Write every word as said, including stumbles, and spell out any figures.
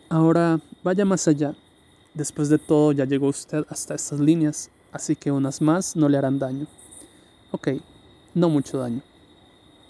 Ahora vaya más allá. Después de todo ya llegó usted hasta estas líneas, así que unas más no le harán daño. Ok, no mucho daño.